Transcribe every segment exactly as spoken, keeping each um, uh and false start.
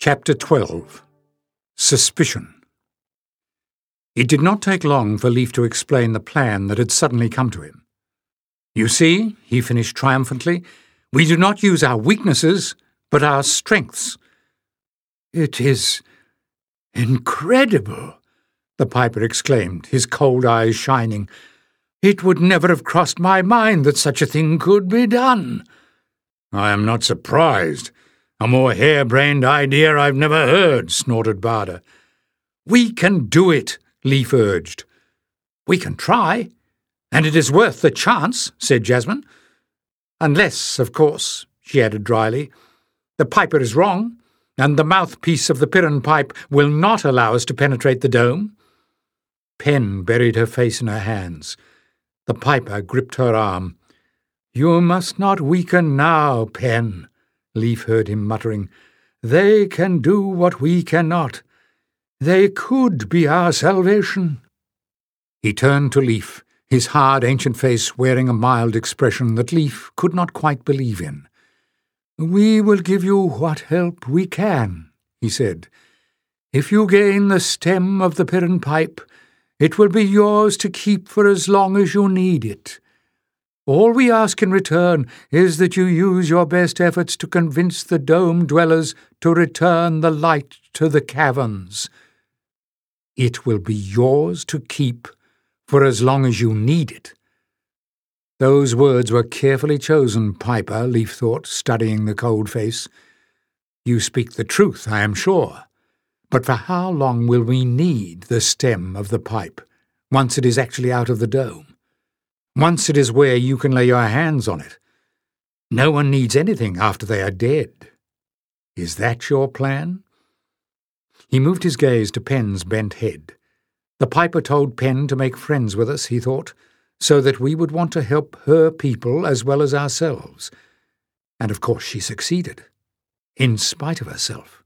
Chapter twelve. Suspicion. It did not take long for Leif to explain the plan that had suddenly come to him. "You see," he finished triumphantly, "we do not use our weaknesses, but our strengths." "It is incredible," the piper exclaimed, his cold eyes shining. "It would never have crossed my mind that such a thing could be done." "I am not surprised. A more harebrained idea I've never heard," snorted Barda. "We can do it," Leif urged. "We can try, and it is worth the chance," said Jasmine. "Unless, of course," she added dryly, "the piper is wrong, and the mouthpiece of the Piran pipe will not allow us to penetrate the dome." Pen buried her face in her hands. The piper gripped her arm. "You must not weaken now, Pen," Leif heard him muttering. "They can do what we cannot. They could be our salvation." He turned to Leif, his hard ancient face wearing a mild expression that Leif could not quite believe in. "We will give you what help we can," he said. "If you gain the stem of the Piran pipe, it will be yours to keep for as long as you need it. All we ask in return is that you use your best efforts to convince the dome dwellers to return the light to the caverns." "It will be yours to keep for as long as you need it." Those words were carefully chosen, Piper, Leif thought, studying the cold face. "You speak the truth, I am sure. But for how long will we need the stem of the pipe, once it is actually out of the dome? Once it is where you can lay your hands on it? No one needs anything after they are dead. Is that your plan?" He moved his gaze to Pen's bent head. The piper told Pen to make friends with us, he thought, so that we would want to help her people as well as ourselves. And of course she succeeded, in spite of herself.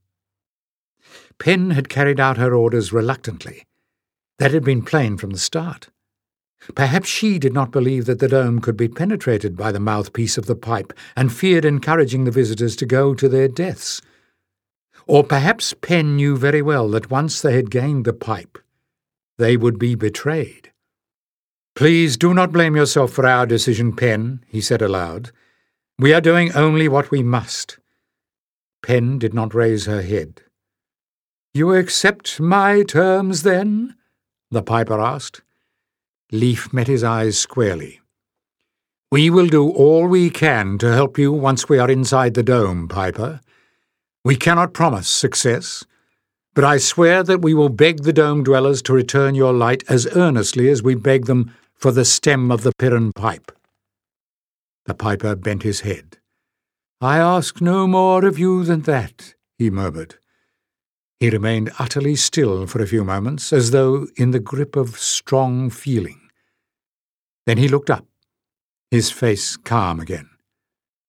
Pen had carried out her orders reluctantly. That had been plain from the start. Perhaps she did not believe that the dome could be penetrated by the mouthpiece of the pipe and feared encouraging the visitors to go to their deaths. Or perhaps Pen knew very well that once they had gained the pipe, they would be betrayed. "Please do not blame yourself for our decision, Pen," he said aloud. "We are doing only what we must." Pen did not raise her head. "You accept my terms, then?" the piper asked. Leif met his eyes squarely. "We will do all we can to help you once we are inside the dome, Piper. We cannot promise success, but I swear that we will beg the dome dwellers to return your light as earnestly as we beg them for the stem of the Piran pipe." The piper bent his head. "I ask no more of you than that," he murmured. He remained utterly still for a few moments, as though in the grip of strong feeling. Then he looked up, his face calm again.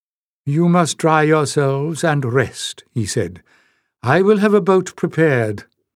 "You must dry yourselves and rest," he said. "I will have a boat prepared.